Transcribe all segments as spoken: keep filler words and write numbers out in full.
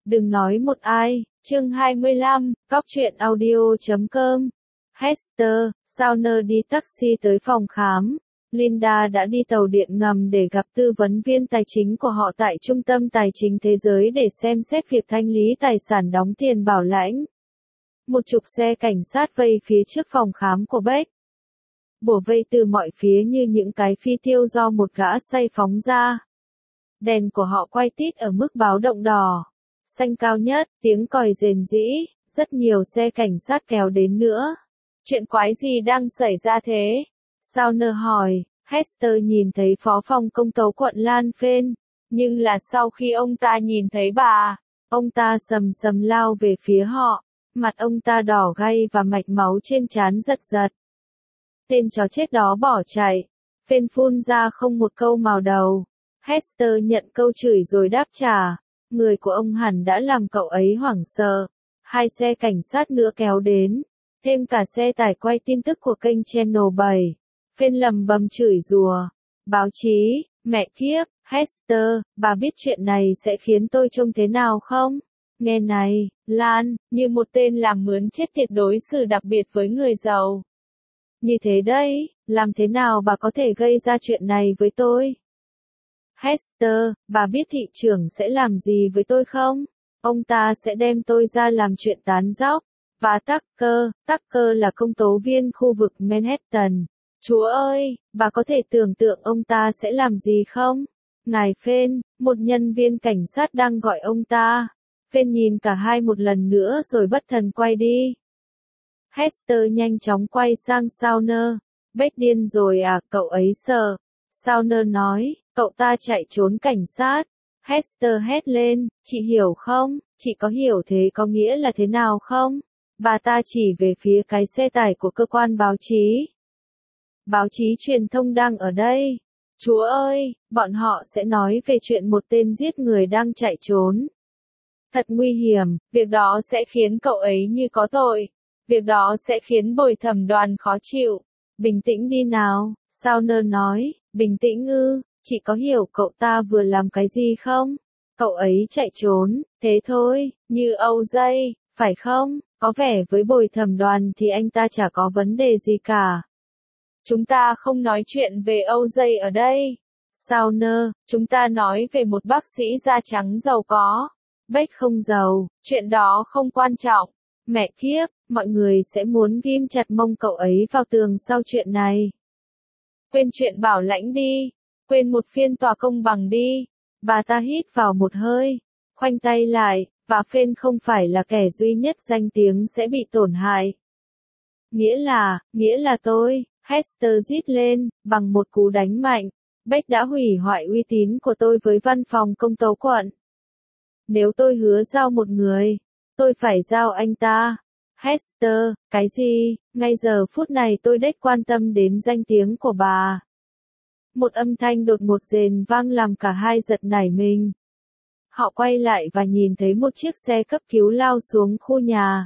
Đừng nói một ai, chương hai mươi lăm, cóc truyện audio chấm com. Hester, Sauner đi taxi tới phòng khám. Linda đã đi tàu điện ngầm để gặp tư vấn viên tài chính của họ tại Trung tâm Tài chính Thế giới để xem xét việc thanh lý tài sản đóng tiền bảo lãnh. Một chục xe cảnh sát vây phía trước phòng khám của Beck. Bủa vây từ mọi phía như những cái phi tiêu do một gã say phóng ra. Đèn của họ quay tít ở mức báo động đỏ. Xanh cao nhất, tiếng còi rền rĩ, rất nhiều xe cảnh sát kéo đến nữa. Chuyện quái gì đang xảy ra thế? Sauner hỏi. Hester nhìn thấy phó phòng công tố quận Lan Phên, nhưng là sau khi ông ta nhìn thấy bà, ông ta sầm sầm lao về phía họ, mặt ông ta đỏ gay và mạch máu trên trán giật giật. Tên chó chết đó bỏ chạy. Phên phun ra không một câu màu đầu. Hester nhận câu chửi rồi đáp trả. Người của ông hẳn đã làm cậu ấy hoảng sợ. Hai xe cảnh sát nữa kéo đến. Thêm cả xe tải quay tin tức của kênh Channel bảy. Phên lầm bầm chửi rủa. Báo chí, mẹ kiếp, Hester, bà biết chuyện này sẽ khiến tôi trông thế nào không? Nghe này, Lan, như một tên làm mướn chết tiệt đối xử đặc biệt với người giàu. Như thế đấy, làm thế nào bà có thể gây ra chuyện này với tôi? Hester, bà biết thị trưởng sẽ làm gì với tôi không? Ông ta sẽ đem tôi ra làm chuyện tán dóc. Và Tucker, Tucker là công tố viên khu vực Manhattan. Chúa ơi, bà có thể tưởng tượng ông ta sẽ làm gì không? Ngài Phên, một nhân viên cảnh sát đang gọi ông ta. Phên nhìn cả hai một lần nữa rồi bất thần quay đi. Hester nhanh chóng quay sang Sauner. Beck điên rồi à, cậu ấy sợ. Sauner nói, cậu ta chạy trốn cảnh sát. Hester hét lên, chị hiểu không? Chị có hiểu thế có nghĩa là thế nào không? Bà ta chỉ về phía cái xe tải của cơ quan báo chí. Báo chí truyền thông đang ở đây. Chúa ơi, bọn họ sẽ nói về chuyện một tên giết người đang chạy trốn. Thật nguy hiểm, việc đó sẽ khiến cậu ấy như có tội. Việc đó sẽ khiến bồi thẩm đoàn khó chịu. Bình tĩnh đi nào, Sauner nói, bình tĩnh ư, chị có hiểu cậu ta vừa làm cái gì không? Cậu ấy chạy trốn, thế thôi, như Âu Dây, phải không? Có vẻ với bồi thẩm đoàn thì anh ta chả có vấn đề gì cả. Chúng ta không nói chuyện về Âu Dây ở đây. Sauner, chúng ta nói về một bác sĩ da trắng giàu có. Beck không giàu, chuyện đó không quan trọng. Mẹ kiếp, mọi người sẽ muốn ghim chặt mông cậu ấy vào tường sau chuyện này. Quên chuyện bảo lãnh đi. Quên một phiên tòa công bằng đi. Bà ta hít vào một hơi, khoanh tay lại, và Phên không phải là kẻ duy nhất danh tiếng sẽ bị tổn hại. Nghĩa là, nghĩa là tôi, Hester rít lên, bằng một cú đánh mạnh. Beck đã hủy hoại uy tín của tôi với văn phòng công tố quận. Nếu tôi hứa giao một người, tôi phải giao anh ta. Hester, cái gì? Ngay giờ phút này tôi đếch quan tâm đến danh tiếng của bà. Một âm thanh đột ngột rền vang làm cả hai giật nảy mình. Họ quay lại và nhìn thấy một chiếc xe cấp cứu lao xuống khu nhà.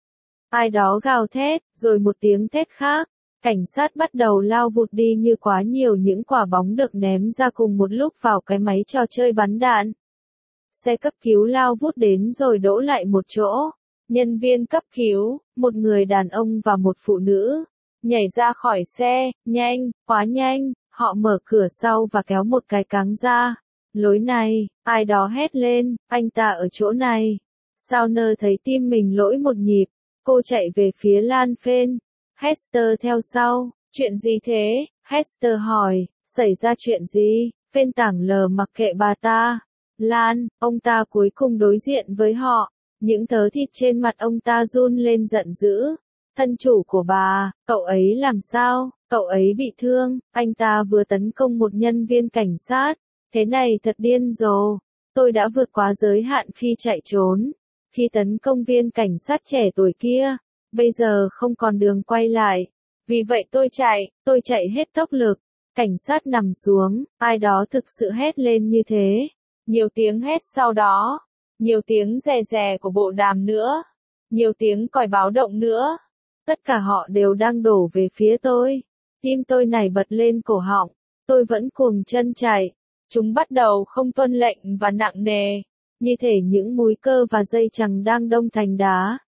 Ai đó gào thét, rồi một tiếng thét khác. Cảnh sát bắt đầu lao vụt đi như quá nhiều những quả bóng được ném ra cùng một lúc vào cái máy trò chơi bắn đạn. Xe cấp cứu lao vút đến rồi đỗ lại một chỗ. Nhân viên cấp cứu, một người đàn ông và một phụ nữ, nhảy ra khỏi xe, nhanh, quá nhanh, họ mở cửa sau và kéo một cái cáng ra. Lối này, ai đó hét lên, anh ta ở chỗ này. Sauner thấy tim mình lỗi một nhịp, cô chạy về phía Lan Phên. Hester theo sau, chuyện gì thế? Hester hỏi, xảy ra chuyện gì? Phên tảng lờ mặc kệ bà ta. Lan, ông ta cuối cùng đối diện với họ. Những thớ thịt trên mặt ông ta run lên giận dữ. Thân chủ của bà, cậu ấy làm sao? Cậu ấy bị thương, anh ta vừa tấn công một nhân viên cảnh sát. Thế này thật điên rồ. Tôi đã vượt quá giới hạn khi chạy trốn. Khi tấn công viên cảnh sát trẻ tuổi kia. Bây giờ không còn đường quay lại. Vì vậy tôi chạy, tôi chạy hết tốc lực. Cảnh sát nằm xuống, ai đó thực sự hét lên như thế. Nhiều tiếng hét sau đó. Nhiều tiếng rè rè của bộ đàm nữa. Nhiều tiếng còi báo động nữa. Tất cả họ đều đang đổ về phía tôi. Tim tôi nảy bật lên cổ họng. Tôi vẫn cuồng chân chạy. Chúng bắt đầu không tuân lệnh và nặng nề. như thể những múi cơ và dây chằng đang đông thành đá.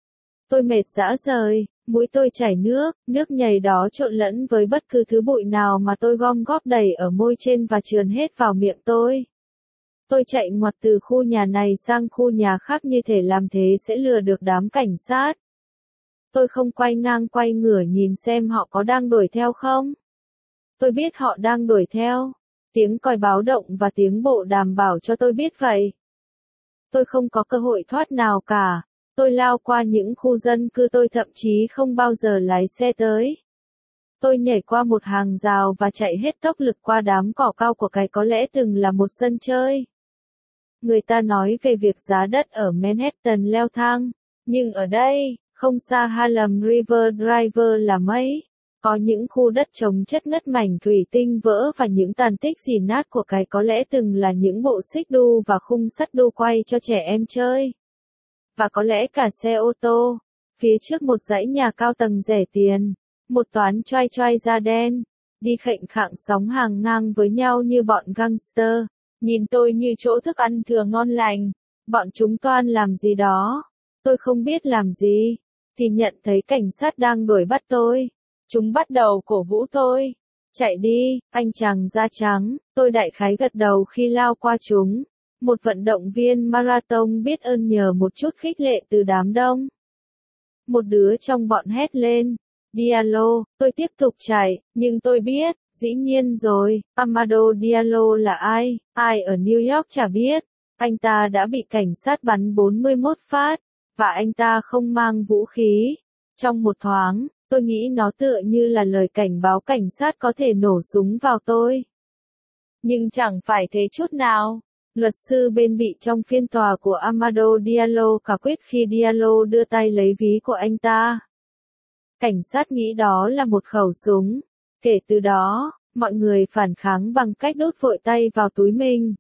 Tôi mệt rã rời, mũi tôi chảy nước, nước nhầy đó trộn lẫn với bất cứ thứ bụi nào mà tôi gom góp đầy ở môi trên và trườn hết vào miệng tôi. Tôi chạy ngoặt từ khu nhà này sang khu nhà khác như thể làm thế sẽ lừa được đám cảnh sát. Tôi không quay ngang quay ngửa nhìn xem họ có đang đuổi theo không. Tôi biết họ đang đuổi theo. Tiếng còi báo động và tiếng bộ đàm bảo cho tôi biết vậy. Tôi không có cơ hội thoát nào cả. Tôi lao qua những khu dân cư tôi thậm chí không bao giờ lái xe tới. Tôi nhảy qua một hàng rào và chạy hết tốc lực qua đám cỏ cao của cái có lẽ từng là một sân chơi. Người ta nói về việc giá đất ở Manhattan leo thang, nhưng ở đây, không xa Harlem River Drive là mấy. Có những khu đất trống chất ngất mảnh thủy tinh vỡ và những tàn tích rỉ nát của cái có lẽ từng là những bộ xích đu và khung sắt đu quay cho trẻ em chơi. Và có lẽ cả xe ô tô. Phía trước một dãy nhà cao tầng rẻ tiền. Một toán choai choai da đen. Đi khệnh khạng sóng hàng ngang với nhau như bọn gangster. Nhìn tôi như chỗ thức ăn thừa ngon lành. Bọn chúng toan làm gì đó. Tôi không biết làm gì. Thì nhận thấy cảnh sát đang đuổi bắt tôi. Chúng bắt đầu cổ vũ tôi. Chạy đi, anh chàng da trắng. Tôi đại khái gật đầu khi lao qua chúng. Một vận động viên marathon biết ơn nhờ một chút khích lệ từ đám đông. Một đứa trong bọn hét lên. Diallo, tôi tiếp tục chạy, nhưng tôi biết, dĩ nhiên rồi, Amadou Diallo là ai, ai ở New York chả biết. Anh ta đã bị cảnh sát bắn bốn mươi mốt phát, và anh ta không mang vũ khí. Trong một thoáng, tôi nghĩ nó tựa như là lời cảnh báo cảnh sát có thể nổ súng vào tôi. Nhưng chẳng phải thế chút nào. Luật sư bên bị trong phiên tòa của Amadou Diallo cả quyết khi Diallo đưa tay lấy ví của anh ta. Cảnh sát nghĩ đó là một khẩu súng. Kể từ đó, mọi người phản kháng bằng cách đút vội tay vào túi mình.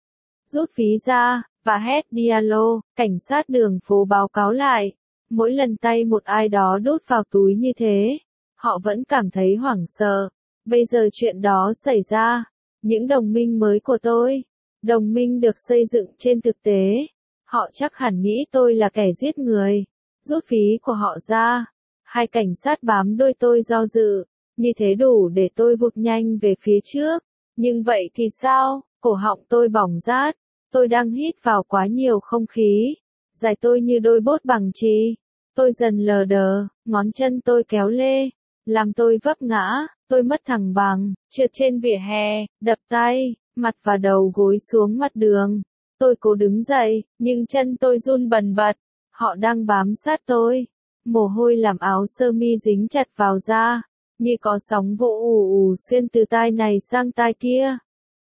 Rút ví ra, và hét Diallo, cảnh sát đường phố báo cáo lại. Mỗi lần tay một ai đó đút vào túi như thế, họ vẫn cảm thấy hoảng sợ. Bây giờ chuyện đó xảy ra. Những đồng minh mới của tôi. Đồng minh được xây dựng trên thực tế. Họ chắc hẳn nghĩ tôi là kẻ giết người. Rút ví của họ ra. Hai cảnh sát bám đuôi tôi do dự. Như thế đủ để tôi vụt nhanh về phía trước. Nhưng vậy thì sao? Cổ họng tôi bỏng rát. Tôi đang hít vào quá nhiều không khí. Dài tôi như đôi bốt bằng chì. Tôi dần lờ đờ. Ngón chân tôi kéo lê. Làm tôi vấp ngã. Tôi mất thăng bằng. Trượt trên vỉa hè. Đập tay. Mặt và đầu gối xuống mặt đường. Tôi cố đứng dậy, nhưng chân tôi run bần bật. Họ đang bám sát tôi. Mồ hôi làm áo sơ mi dính chặt vào da, như có sóng vỗ ù ù xuyên từ tai này sang tai kia.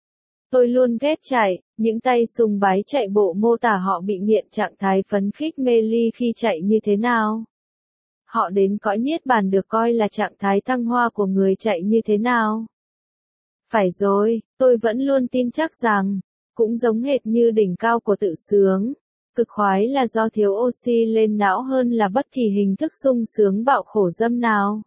Tôi luôn ghét chạy, những tay sùng bái chạy bộ mô tả họ bị nghiện trạng thái phấn khích mê ly khi chạy như thế nào. Họ đến cõi niết bàn được coi là trạng thái thăng hoa của người chạy như thế nào. Phải rồi, tôi vẫn luôn tin chắc rằng, cũng giống hệt như đỉnh cao của tự sướng, cực khoái là do thiếu oxy lên não hơn là bất kỳ hình thức sung sướng bạo khổ dâm nào.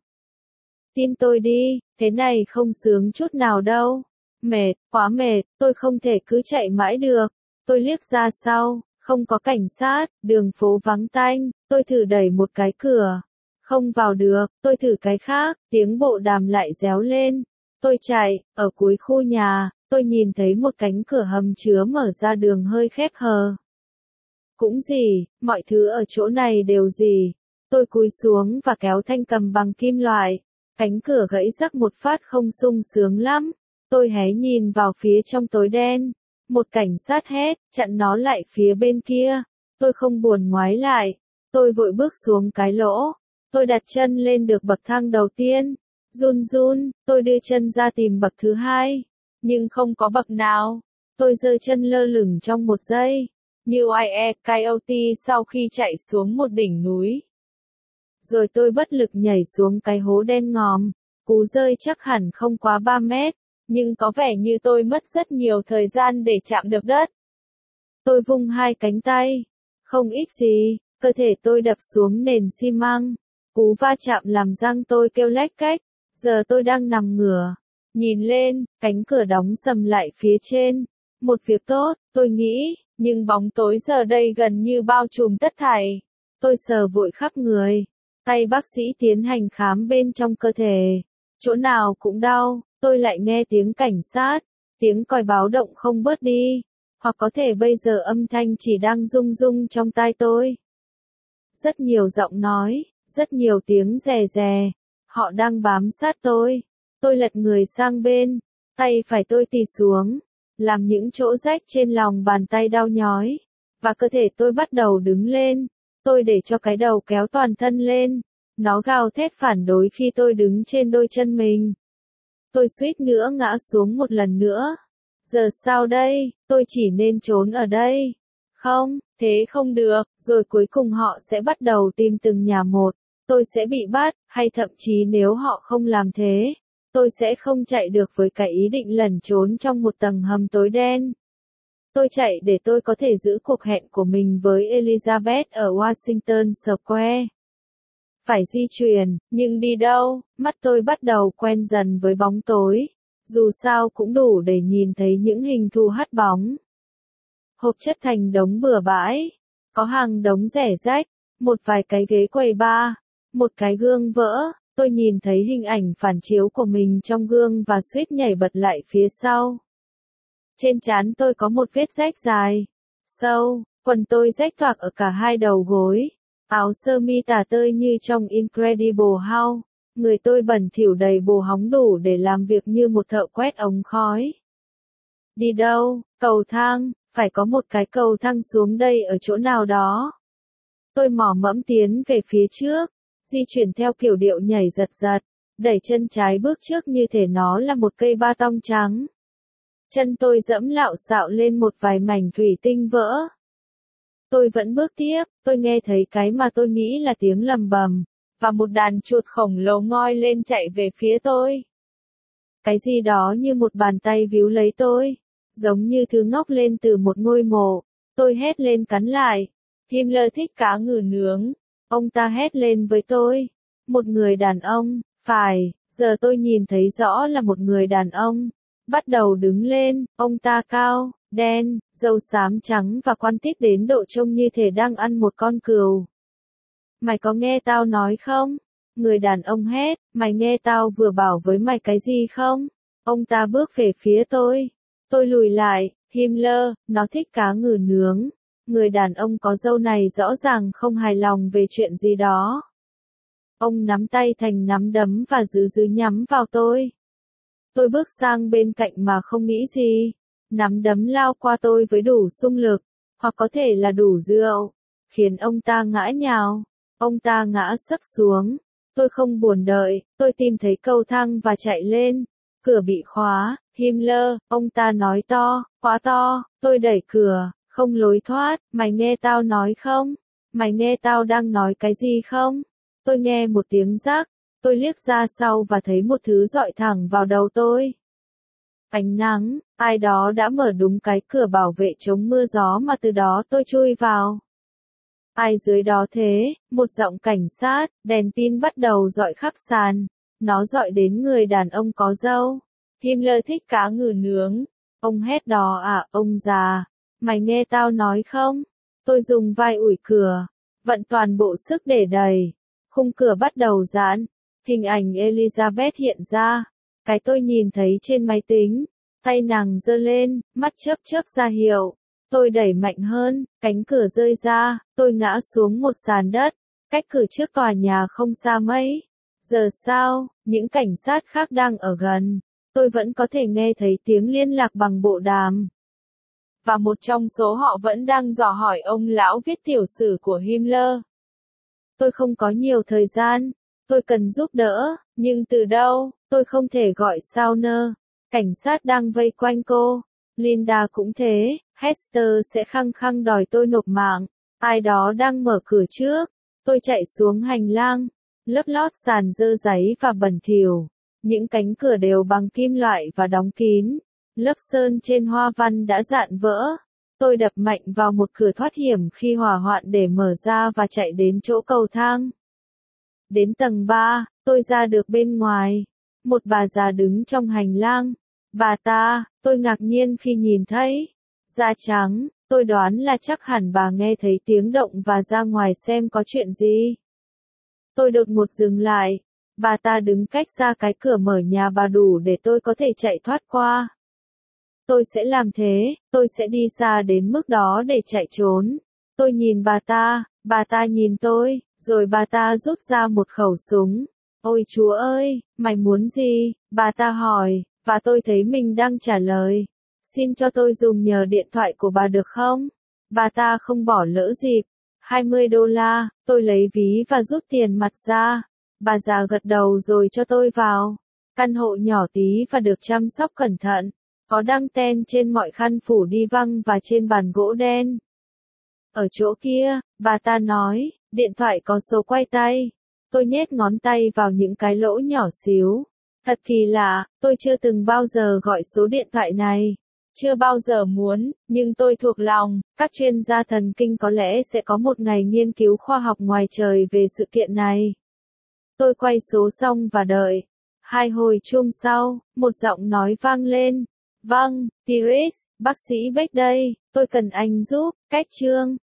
Tin tôi đi, thế này không sướng chút nào đâu. Mệt, quá mệt, tôi không thể cứ chạy mãi được. Tôi liếc ra sau, không có cảnh sát, đường phố vắng tanh, tôi thử đẩy một cái cửa. Không vào được, tôi thử cái khác, tiếng bộ đàm lại réo lên. Tôi chạy, ở cuối khu nhà, tôi nhìn thấy một cánh cửa hầm chứa mở ra đường hơi khép hờ. Cũng gì, mọi thứ ở chỗ này đều gì. Tôi cúi xuống và kéo thanh cầm bằng kim loại. Cánh cửa gãy rắc một phát không sung sướng lắm. Tôi hé nhìn vào phía trong tối đen. Một cảnh sát hét, chặn nó lại phía bên kia. Tôi không buồn ngoái lại. Tôi vội bước xuống cái lỗ. Tôi đặt chân lên được bậc thang đầu tiên. Run run, tôi đưa chân ra tìm bậc thứ hai. Nhưng không có bậc nào. Tôi giơ chân lơ lửng trong một giây. Như i e Coyote sau khi chạy xuống một đỉnh núi. Rồi tôi bất lực nhảy xuống cái hố đen ngòm. Cú rơi chắc hẳn không quá ba mét. Nhưng có vẻ như tôi mất rất nhiều thời gian để chạm được đất. Tôi vung hai cánh tay. Không ít gì, cơ thể tôi đập xuống nền xi măng. Cú va chạm làm răng tôi kêu lách cách. Giờ tôi đang nằm ngửa. Nhìn lên, cánh cửa đóng sầm lại phía trên. Một việc tốt, tôi nghĩ, Nhưng bóng tối giờ đây gần như bao trùm tất thảy. Tôi sờ vội khắp người. Tay bác sĩ tiến hành khám bên trong cơ thể. Chỗ nào cũng đau, tôi lại nghe tiếng cảnh sát. Tiếng còi báo động không bớt đi. Hoặc có thể bây giờ âm thanh chỉ đang rung rung trong tai tôi. Rất nhiều giọng nói, rất nhiều tiếng rè rè. Họ đang bám sát tôi. Tôi lật người sang bên. Tay phải tôi tì xuống. Làm những chỗ rách trên lòng bàn tay đau nhói. Và cơ thể tôi bắt đầu đứng lên. Tôi để cho cái đầu kéo toàn thân lên. Nó gào thét phản đối khi tôi đứng trên đôi chân mình. Tôi suýt nữa ngã xuống một lần nữa. Giờ sao đây, tôi chỉ nên trốn ở đây. Không, thế không được, rồi cuối cùng họ sẽ bắt đầu tìm từng nhà một. Tôi sẽ bị bắt, hay thậm chí nếu họ không làm thế, tôi sẽ không chạy được với cái ý định lẩn trốn trong một tầng hầm tối đen. Tôi chạy để tôi có thể giữ cuộc hẹn của mình với Elizabeth ở Washington Square. Phải di chuyển, nhưng đi đâu? Mắt tôi bắt đầu quen dần với bóng tối. Dù sao cũng đủ để nhìn thấy những hình thù hắt bóng. Hộp chất thành đống bừa bãi. Có hàng đống rẻ rách, một vài cái ghế quầy bar, một cái gương vỡ. Tôi nhìn thấy hình ảnh phản chiếu của mình trong gương và suýt nhảy bật lại phía sau. Trên trán tôi có một vết rách dài, sâu, quần tôi rách toạc ở cả hai đầu gối. Áo sơ mi tả tơi như trong Incredible Hulk. Người tôi bẩn thỉu đầy bồ hóng đủ để làm việc như một thợ quét ống khói. Đi đâu? Cầu thang, phải có một cái cầu thang xuống đây ở chỗ nào đó. Tôi mò mẫm tiến về phía trước, di chuyển theo kiểu điệu nhảy giật giật, đẩy chân trái bước trước như thể nó là một cây ba tong trắng. Chân tôi dẫm lạo xạo lên một vài mảnh thủy tinh vỡ. Tôi vẫn bước tiếp, tôi nghe thấy cái mà tôi nghĩ là tiếng lầm bầm, và một đàn chuột khổng lồ ngoi lên chạy về phía tôi. Cái gì đó như một bàn tay víu lấy tôi, giống như thứ ngóc lên từ một ngôi mộ. Tôi hét lên cắn lại. Himmler thích cá ngừ nướng. Ông ta hét lên với tôi. Một người đàn ông, phải, giờ tôi nhìn thấy rõ là một người đàn ông. Bắt đầu đứng lên, ông ta cao, đen, râu xám trắng và quan tích đến độ trông như thể đang ăn một con cừu. Mày có nghe tao nói không? Người đàn ông hét, mày nghe tao vừa bảo với mày cái gì không? Ông ta bước về phía tôi. Tôi lùi lại, Himmler, nó thích cá ngừ nướng. Người đàn ông có râu này rõ ràng không hài lòng về chuyện gì đó. Ông nắm tay thành nắm đấm và giữ giữ nhắm vào tôi. Tôi bước sang bên cạnh mà không nghĩ gì. Nắm đấm lao qua tôi với đủ xung lực, hoặc có thể là đủ rượu, khiến ông ta ngã nhào. Ông ta ngã sấp xuống. Tôi không buồn đợi, tôi tìm thấy cầu thang và chạy lên. Cửa bị khóa. Himmler, ông ta nói to, quá to. Tôi đẩy cửa, không lối thoát. Mày nghe tao nói không? Mày nghe tao đang nói cái gì không? Tôi nghe một tiếng rắc. Tôi liếc ra sau và thấy một thứ dọi thẳng vào đầu tôi. Ánh nắng, ai đó đã mở đúng cái cửa bảo vệ chống mưa gió mà từ đó tôi chui vào. Ai dưới đó thế? Một giọng cảnh sát, đèn pin bắt đầu dọi khắp sàn. Nó dọi đến người đàn ông có râu. Himmler thích cá ngừ nướng. Ông hét đó à, ông già. Mày nghe tao nói không? Tôi dùng vai ủi cửa. Vận toàn bộ sức để đẩy. Khung cửa bắt đầu giãn. Hình ảnh Elizabeth hiện ra. Cái tôi nhìn thấy trên máy tính. Tay nàng giơ lên, mắt chớp chớp ra hiệu. Tôi đẩy mạnh hơn, cánh cửa rơi ra, tôi ngã xuống một sàn đất, cách cửa trước tòa nhà không xa mấy. Giờ sao, những cảnh sát khác đang ở gần. Tôi vẫn có thể nghe thấy tiếng liên lạc bằng bộ đàm. Và một trong số họ vẫn đang dò hỏi ông lão viết tiểu sử của Himmler. Tôi không có nhiều thời gian. Tôi cần giúp đỡ, nhưng từ đâu, tôi không thể gọi Sauner. Cảnh sát đang vây quanh cô. Linda cũng thế, Hester sẽ khăng khăng đòi tôi nộp mạng. Ai đó đang mở cửa trước. Tôi chạy xuống hành lang. Lớp lót sàn dơ giấy và bẩn thỉu. Những cánh cửa đều bằng kim loại và đóng kín. Lớp sơn trên hoa văn đã rạn vỡ. Tôi đập mạnh vào một cửa thoát hiểm khi hỏa hoạn để mở ra và chạy đến chỗ cầu thang. Đến tầng ba, tôi ra được bên ngoài. Một bà già đứng trong hành lang. Bà ta, tôi ngạc nhiên khi nhìn thấy. Da trắng, Tôi đoán là chắc hẳn bà nghe thấy tiếng động và ra ngoài xem có chuyện gì. Tôi đột ngột dừng lại. Bà ta đứng cách xa cái cửa mở nhà bà đủ để tôi có thể chạy thoát qua. Tôi sẽ làm thế, tôi sẽ đi xa đến mức đó để chạy trốn. Tôi nhìn bà ta, bà ta nhìn tôi, rồi bà ta rút ra một khẩu súng. Ôi Chúa ơi, mày muốn gì? Bà ta hỏi, và tôi thấy mình đang trả lời. Xin cho tôi dùng nhờ điện thoại của bà được không? Bà ta không bỏ lỡ dịp. hai mươi đô la, tôi lấy ví và rút tiền mặt ra. Bà già gật đầu rồi cho tôi vào. Căn hộ nhỏ tí và được chăm sóc cẩn thận. Có đăng ten trên mọi khăn phủ đi văng và trên bàn gỗ đen. Ở chỗ kia, bà ta nói, điện thoại có số quay tay. Tôi nhét ngón tay vào những cái lỗ nhỏ xíu. Thật kỳ lạ, tôi chưa từng bao giờ gọi số điện thoại này. Chưa bao giờ muốn, nhưng tôi thuộc lòng, các chuyên gia thần kinh có lẽ sẽ có một ngày nghiên cứu khoa học ngoài trời về sự kiện này. Tôi quay số xong và đợi. Hai hồi chuông sau, một giọng nói vang lên. Vâng, Tiris, bác sĩ Beck đây, tôi cần anh giúp, cách chương.